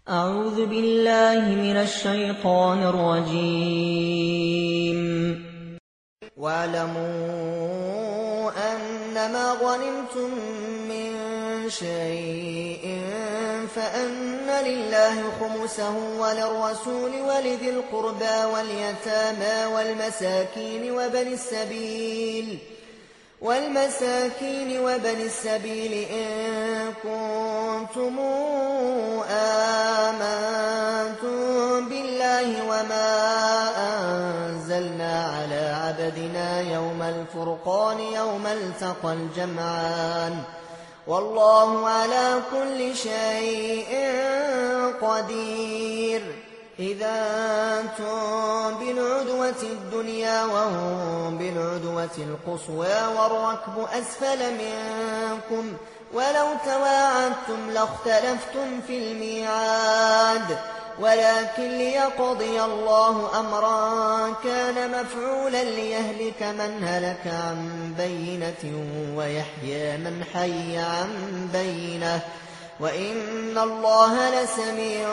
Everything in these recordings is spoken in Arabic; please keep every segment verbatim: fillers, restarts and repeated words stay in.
أعوذ بالله من الشيطان الرجيم. واعلموا أنما غنمتم من شيء فأن لله خمسه وللرسول ولذي القربى واليتامى والمساكين وبني السبيل والمساكين وبن السبيل إن كنتم آمنتم بالله وما أنزلنا على عبدنا يوم الفرقان يوم التقى الجمعان والله على كل شيء قدير. إذا أنتم بالعدوة الدنيا وهم بالعدوة القصوى والركب أسفل منكم ولو تواعدتم لاختلفتم في الميعاد ولكن ليقضي الله أمرا كان مفعولا ليهلك من هلك عن بينة ويحيى من حي عن بينة وإن الله لسميع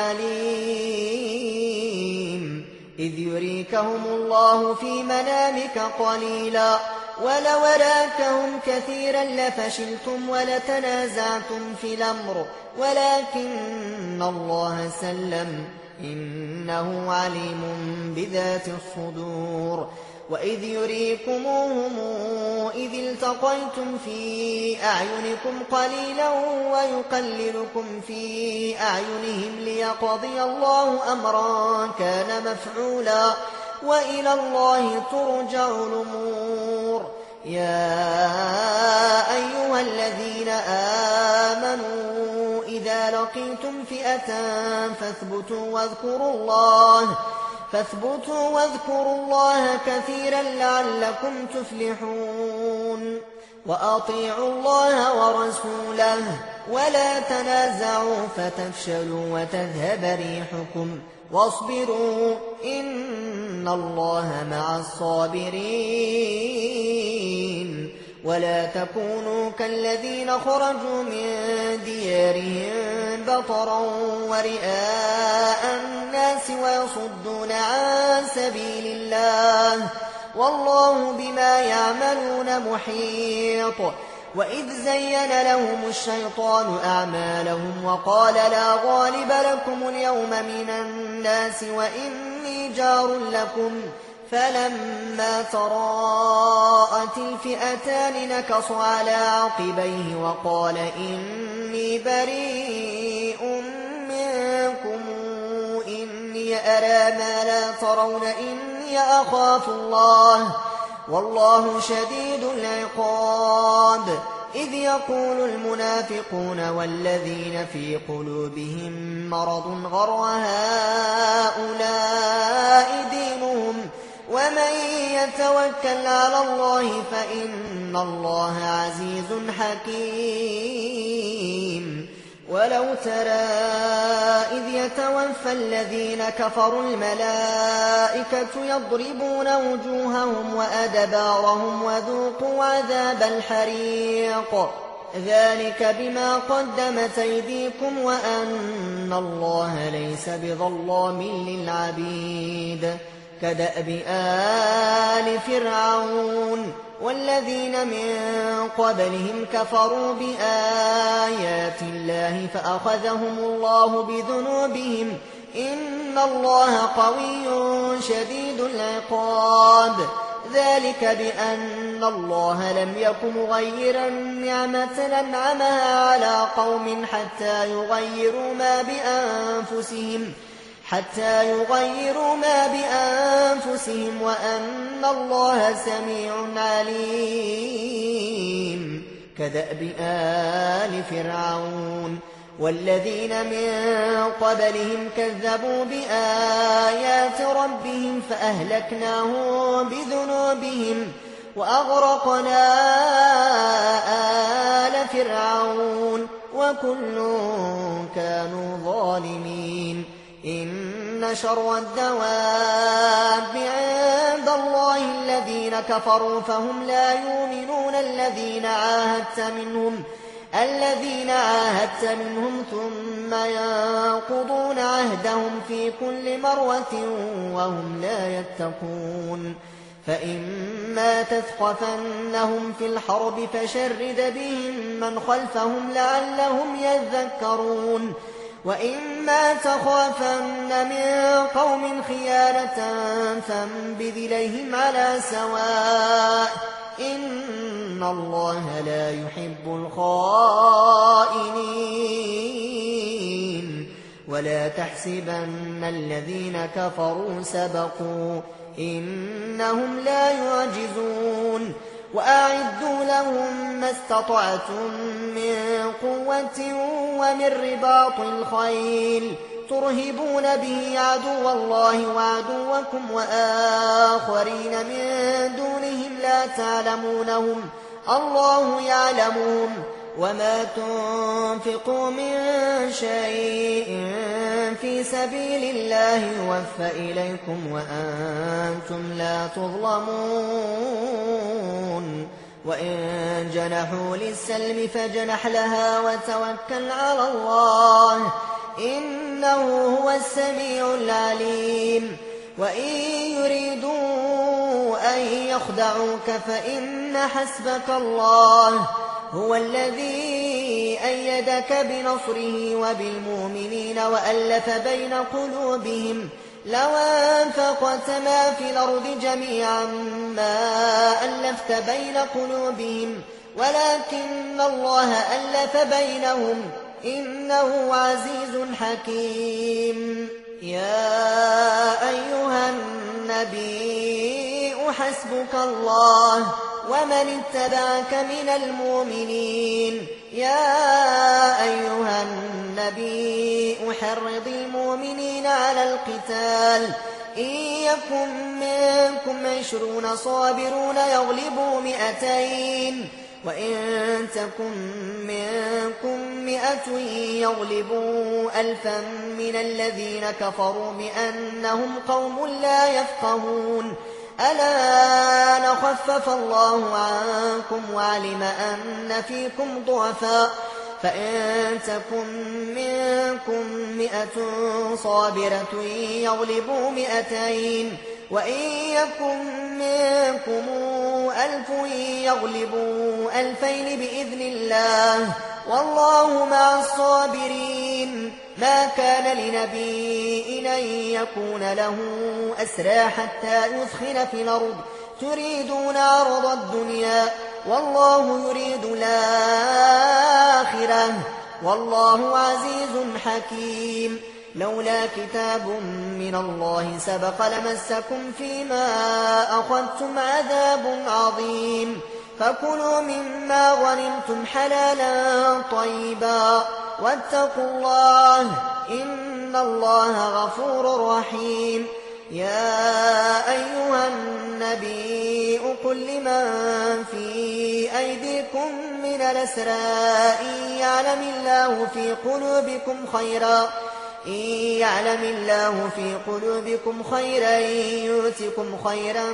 عليم. إذ يريكهم الله في منامك قليلا ولو أراكهم كثيرا لفشلتم ولتنازعتم في الأمر ولكن الله سلم إنه عليم بذات الصدور. وإذ يريكموهم إذ التقيتم في أعينكم قليلا ويقللكم في أعينهم ليقضي الله أمرا كان مفعولا وإلى الله ترجع الأمور. يا أيها الذين آمنوا إذا لقيتم فئة فاثبتوا واذكروا الله فاثبتوا واذكروا الله كثيرا لعلكم تفلحون. وأطيعوا الله ورسوله ولا تنازعوا فتفشلوا وتذهب ريحكم واصبروا إن الله مع الصابرين. ولا تكونوا كالذين خرجوا من ديارهم بطرا ورئاء الناس ويصدون عن سبيل الله والله بما يعملون محيط. وإذ زين لهم الشيطان أعمالهم وقال لا غالب لكم اليوم من الناس وإني جار لكم فلما تراءت الفئتان نكص على عقبيه وقال إني بريء منكم إني أرى ما لا ترون إني أخاف الله والله شديد العقاب. إذ يقول المنافقون والذين في قلوبهم مرض غر هؤلاء دينهم ومن يتوكل على الله فإن الله عزيز حكيم. ولو ترى إذ يتوفى الذين كفروا الملائكة يضربون وجوههم وأدبارهم وذوقوا عذاب الحريق ذلك بما قدمت أيديكم وأن الله ليس بظلام للعبيد. كدأب آل فرعون والذين من قبلهم كفروا بآيات الله فأخذهم الله بذنوبهم إن الله قوي شديد العقاب. ذلك بأن الله لم يك مغيرا نعمة أنعمها على قوم حتى يغيروا ما بأنفسهم حتى يغيروا ما بأنفسهم وأن الله سميع عليم. كدأب آل فرعون والذين من قبلهم كذبوا بآيات ربهم فأهلكناهم بذنوبهم وأغرقنا آل فرعون وكل كانوا ظالمين. إن شر الدواب عند الله الذين كفروا فهم لا يؤمنون الذين عاهدت منهم الذين عاهدت منهم ثم ينقضون عهدهم في كل مرة وهم لا يتقون فإما تثقفنهم في الحرب فشرد بهم من خلفهم لعلهم يذكرون وإما تخافن من قوم خيانة فانبذ إليهم على سواء إن الله لا يحب الخائنين ولا تحسبن الذين كفروا سبقوا إنهم لا يعجزون وأعدوا لهم ما استطعتم من قوة ومن رباط الخيل ترهبون به عدو الله وعدوكم وآخرين من دونهم لا تعلمونهم الله يعلمهم وما تنفقوا من شيء في سبيل الله يوفى إليكم وأنتم لا تظلمون وإن جنحوا للسلم فاجنح لها وتوكل على الله إنه هو السميع العليم وإن يريدوا أن يخدعوك فإن حسبك الله هو الذي أيدك بنصره وبالمؤمنين وألف بين قلوبهم لو أنفقت ما في الأرض جميعا ما ألفت بين قلوبهم ولكن الله ألف بينهم إنه عزيز حكيم يا أيها النبي حسبك الله ومن اتبعك من المؤمنين يا أيها النبي حرض المؤمنين على القتال إن يكن منكم عشرون صابرون يغلبوا مئتين وإن تكن منكم مئة يغلبوا ألفا من الذين كفروا بأنهم قوم لا يفقهون ألا نخفف الله عنكم وعلم أن فيكم ضعفاء فإن تكن منكم مئة صابرة يغلبوا مئتين وإن يكن منكم ألف يغلبوا ألفين بإذن الله والله مع الصابرين ما كان لنبي أن يكون له أسرى حتى يثخن في الأرض تريدون عرض الدنيا والله يريد الآخرة والله عزيز حكيم لولا كتاب من الله سبق لمسكم فيما أخذتم عذاب عظيم فكلوا مما غنمتم حلالا طيبا واتقوا الله إن الله غفور رحيم يا أيها النبي قل لمن في أيديكم من الأسرى إن يعلم الله في قلوبكم خيرا إن يعلم الله في قلوبكم خيرا يؤتكم خيرا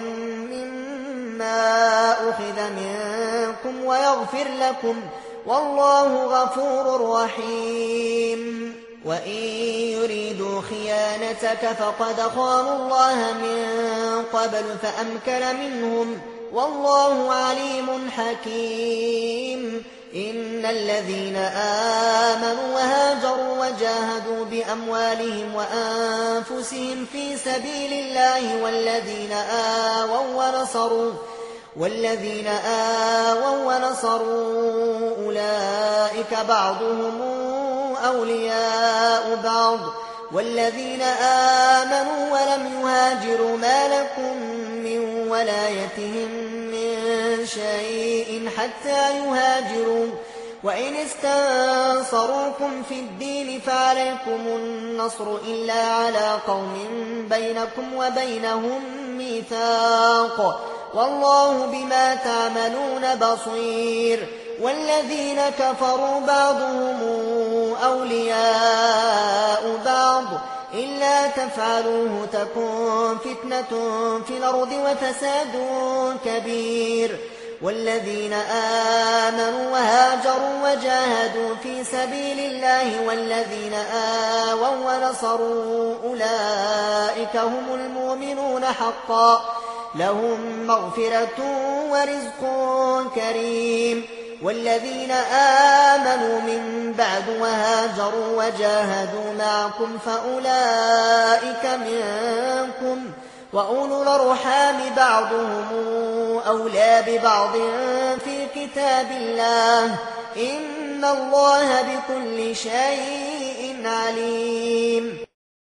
مما أخذ منكم ويغفر لكم والله غفور رحيم وإن يريدوا خيانتك فقد خانوا الله من قبل فأمكن منهم والله عليم حكيم إن الذين آمنوا وهاجروا وجاهدوا بأموالهم وأنفسهم في سبيل الله والذين آووا ونصروا والذين آووا ونصروا أولئك بعضهم أولياء بعض والذين آمنوا ولم يهاجروا ما لكم من ولايتهم من شيء حتى يهاجروا وإن استنصروكم في الدين فعليكم النصر إلا على قوم بينكم وبينهم ميثاق والله بما تعملون بصير والذين كفروا بعضهم أولياء بعض إلا تفعلوه تكن فتنة في الأرض وفساد كبير والذين آمنوا وهاجروا وجاهدوا في سبيل الله والذين آووا ونصروا أولئك هم المؤمنون حقا لهم مغفرة ورزق كريم. والذين آمنوا من بعد وهاجروا وجاهدوا معكم فأولئك منكم وأولو الأرحام بعضهم أولى ببعض في كتاب الله إن الله بكل شيء عليم.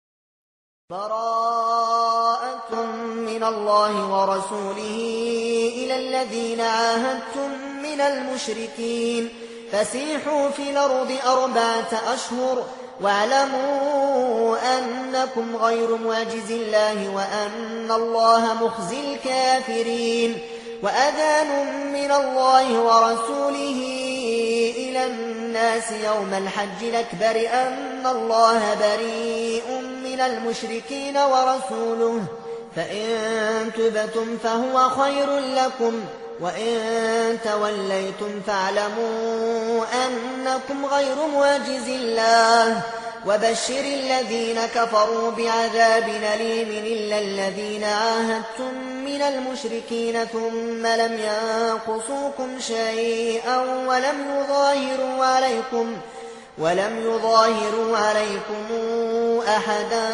براءة من الله ورسوله إلى الذين عاهدتم من المشركين فسيحوا في الأرض أربعة أشهر واعلموا أنكم غير معجز الله وأن الله مخزي الكافرين. وأذان من الله ورسوله إلى الناس يوم الحج الأكبر أن الله بريء من المشركين ورسوله فإن تبتم فهو خير لكم وإن توليتم فاعلموا أنكم غير معجز الله. وبشر الذين كفروا بعذاب أليم إلا الذين عاهدتم من المشركين ثم لم ينقصوكم شيئا ولم يظاهروا عليكم ولم يظاهروا عليكم أحدا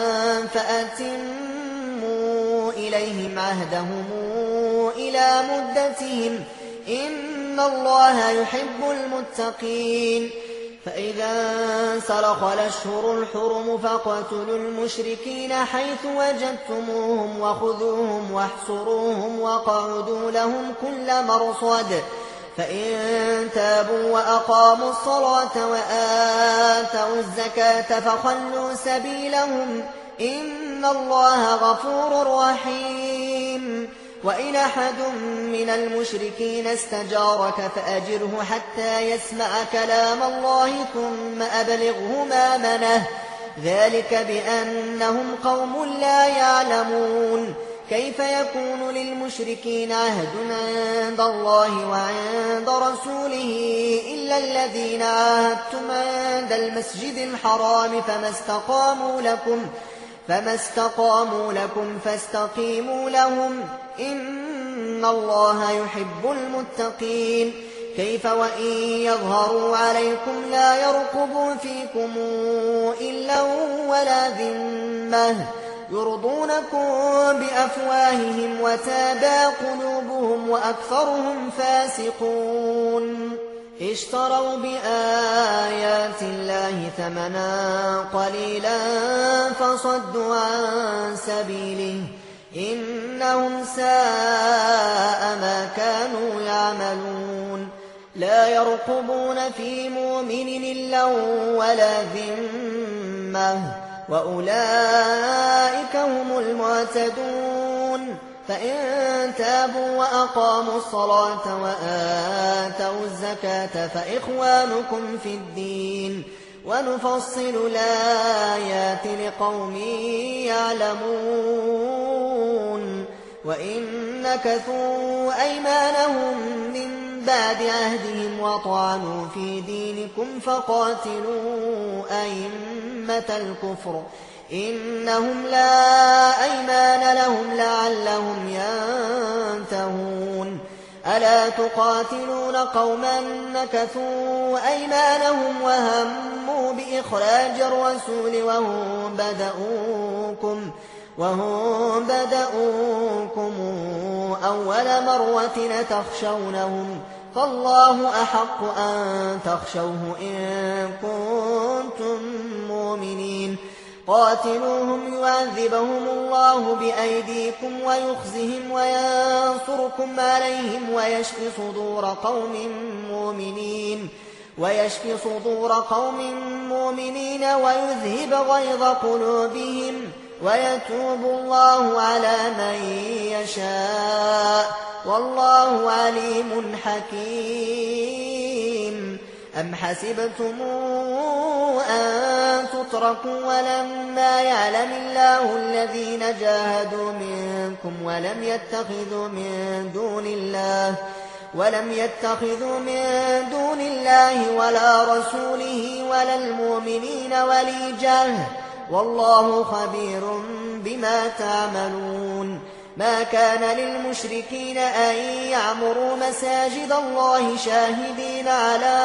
فأتموا إليهم عهدهم إلى مدتهم إن الله يحب المتقين. فإذا انسلخ الأشهر الحرم فاقتلوا المشركين حيث وجدتموهم وخذوهم واحصروهم وقعدوا لهم كل مرصد فإن تابوا وأقاموا الصلاة وآتوا الزكاة فخلوا سبيلهم إن الله غفور رحيم. وإن أحد من المشركين استجارك فأجره حتى يسمع كلام الله ثم أبلغه مأمنه ذلك بأنهم قوم لا يعلمون. كيف يكون للمشركين عهد عند الله وعند رسوله إلا الذين عاهدتم عند المسجد الحرام فما استقاموا لكم فما استقاموا لكم فاستقيموا لهم إن الله يحب المتقين. كيف وإن يظهروا عليكم لا يرقبوا فيكم إلا ولا ذمة يرضونكم بأفواههم وتابى قلوبهم وأكثرهم فاسقون. اشتروا بآيات الله ثمنا قليلا فصدوا عن سبيله إنهم ساء ما كانوا يعملون. لا يرقبون في مؤمن إلا ولا ذمة وأولئك هم المعتدون. فإن تابوا وأقاموا الصلاة وآتوا الزكاة فإخوانكم في الدين ونفصل الآيات لقوم يعلمون. وإن نكثوا أيمانهم من بعد عهدهم وطعنوا في دينكم فقاتلوا أئمة الكفر إنهم لا أيمان لهم لعلهم ينتهون. ألا تقاتلون قوما نكثوا أيمانهم وهموا بإخراج الرسول وهم بدؤوكم وهم بدؤوكم أول مرة تخشونهم فالله أحق أن تخشوه إن كنتم مؤمنين. قاتلوهم يعذبهم الله بأيديكم ويخزهم وينصركم عليهم ويشف صدور قوم مؤمنين ويشف صدور قوم مؤمنين ويذهب غيظ قلوبهم ويتوب الله على من يشاء والله عليم حكيم. أم حسبتم أن تتركوا ولما يعلم الله الذين جاهدوا منكم ولم يتخذوا من دون الله ولم يتخذوا من دون الله ولا رسوله ولا المؤمنين وليجة والله خبير بما تعملون. ما كان للمشركين أن يعمروا مساجد الله شاهدين على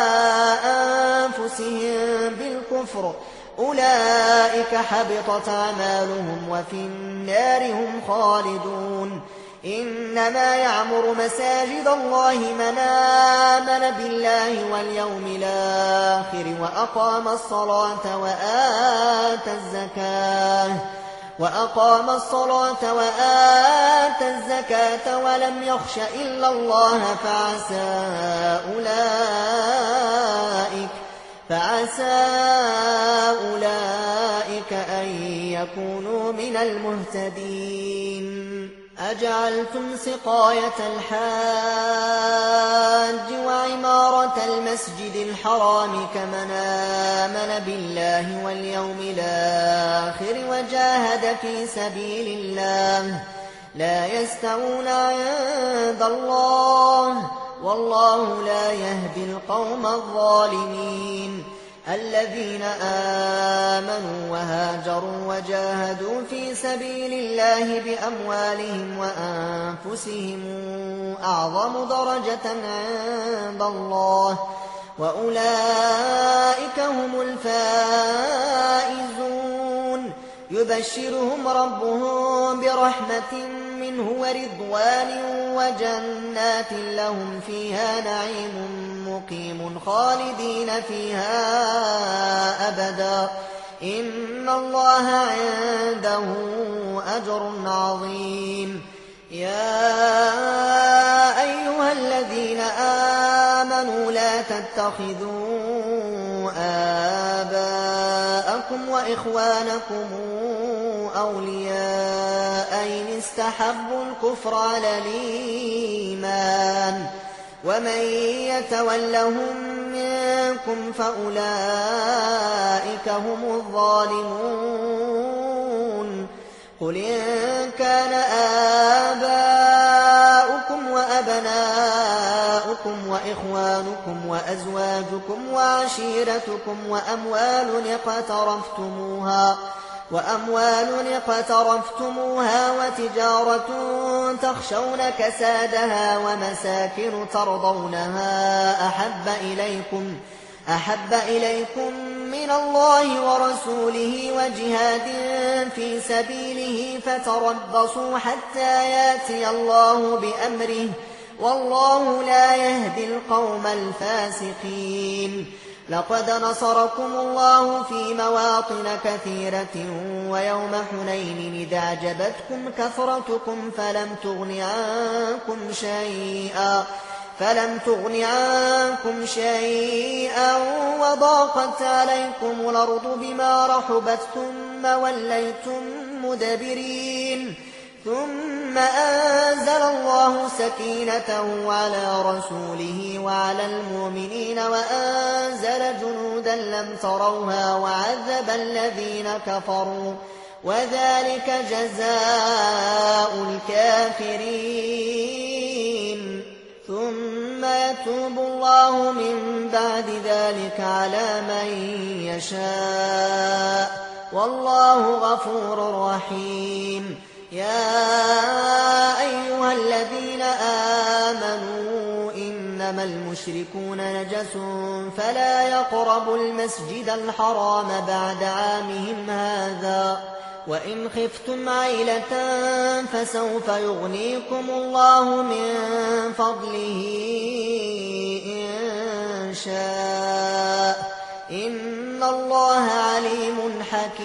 أنفسهم بالكفر أولئك حبطت أعمالهم وفي النار هم خالدون. إنما يعمر مساجد الله من آمن بالله واليوم الآخر وأقام الصلاة وآتى الزكاة وأقام الصلاة وآتى الزكاة ولم يخش إلا الله فعسى أولئك فعسى أولئك أن يكونوا من المهتدين. أجعلتم سقاية الحاج وعمارة المسجد الحرام كمن آمن بالله واليوم الآخر وجاهد في سبيل الله لا يستوون عند الله والله لا يهدي القوم الظالمين. الذين آمنوا وهاجروا وجاهدوا في سبيل الله بأموالهم وأنفسهم أعظم درجة عند الله وأولئك هم الفائزون. يبشرهم ربهم برحمة منه ورضوان وجنات لهم فيها نعيم مقيم خالدين فيها أبدا إن الله عنده أجر عظيم. يا أيها الذين آمنوا لا تتخذوا آباءكم وإخوانكم أولياء إن استحبوا الكفر على الإيمان ومن يتولهم منكم فأولئك هم الظالمون. قل إن كان آباؤكم وأبناؤكم وإخوانكم وأزواجكم وعشيرتكم وأموال اقترفتموها وأموال اقترفتموها وتجارة تخشون كسادها ومساكن ترضونها أحب إليكم أحب إليكم من الله ورسوله وجهاد في سبيله فتربصوا حتى يأتي الله بأمره والله لا يهدي القوم الفاسقين. لقد نصركم الله في مواطن كثيرة ويوم حنين إذ أعجبتكم كثرتكم فلم تغن عنكم شيئا فلم تغن عنكم شيئا وضاقت عليكم الأرض بما رحبت ثم وليتم مدبرين. ثم أنزل الله سكينته على رسوله وعلى المؤمنين وأنزل جنودا لم تروها وعذب الذين كفروا وذلك جزاء الكافرين. ثم يتوب الله من بعد ذلك على من يشاء والله غفور رحيم. يا أيها الذين آمنوا إنما المشركون نجس فلا يقربوا المسجد الحرام بعد عامهم هذا وإن خفتم عيلة فسوف يغنيكم الله من فضله إن شاء إن الله عليم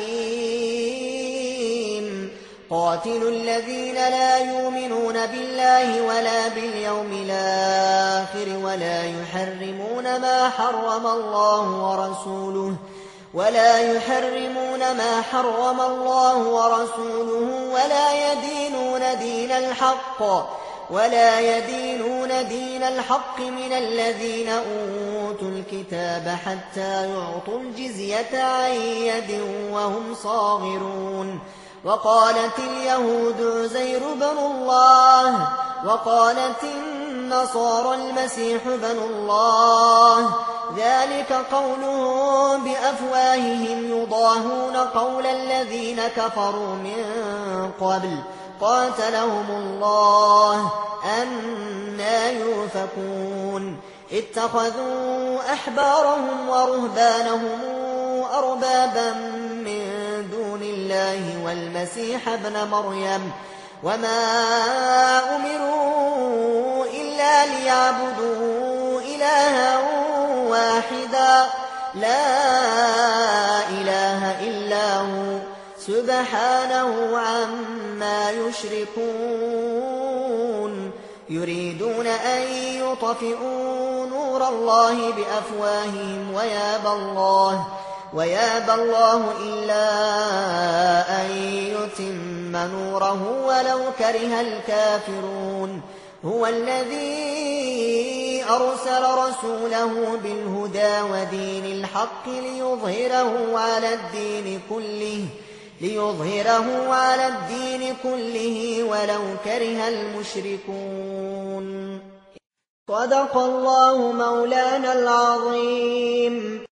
حكيم. قاتلوا الذين لا يؤمنون بالله ولا باليوم الآخر ولا يحرمون ما حرم الله ورسوله ولا يحرمون ما حرم الله ورسوله ولا يدينون دين الحق ولا يدينون دين الحق من الذين أوتوا الكتاب حتى يعطوا الجزية عن يد وهم صاغرون. وقالت اليهود عزير بن الله وقالت والنصارى المسيح بن الله، ذلك قولهم بأفواههم يضاهون قول الذين كفروا من قبل قاتلهم الله أنى يؤفكون. اتخذوا أحبارهم ورهبانهم أربابا من دون الله والمسيح ابن مريم وما أمروا إلا ليعبدوا إلها واحدا لا إله إلا هو سبحانه عما يشركون. يريدون أن يطفئوا نور الله بأفواههم ويابى الله ويابى الله إلا أن يتم نوره ولو كره الكافرون. هو الذي أرسل رسوله بالهدى ودين الحق ليظهره على الدين كله ليظهره على الدين كله ولو كره المشركون. صدق الله مولانا العظيم.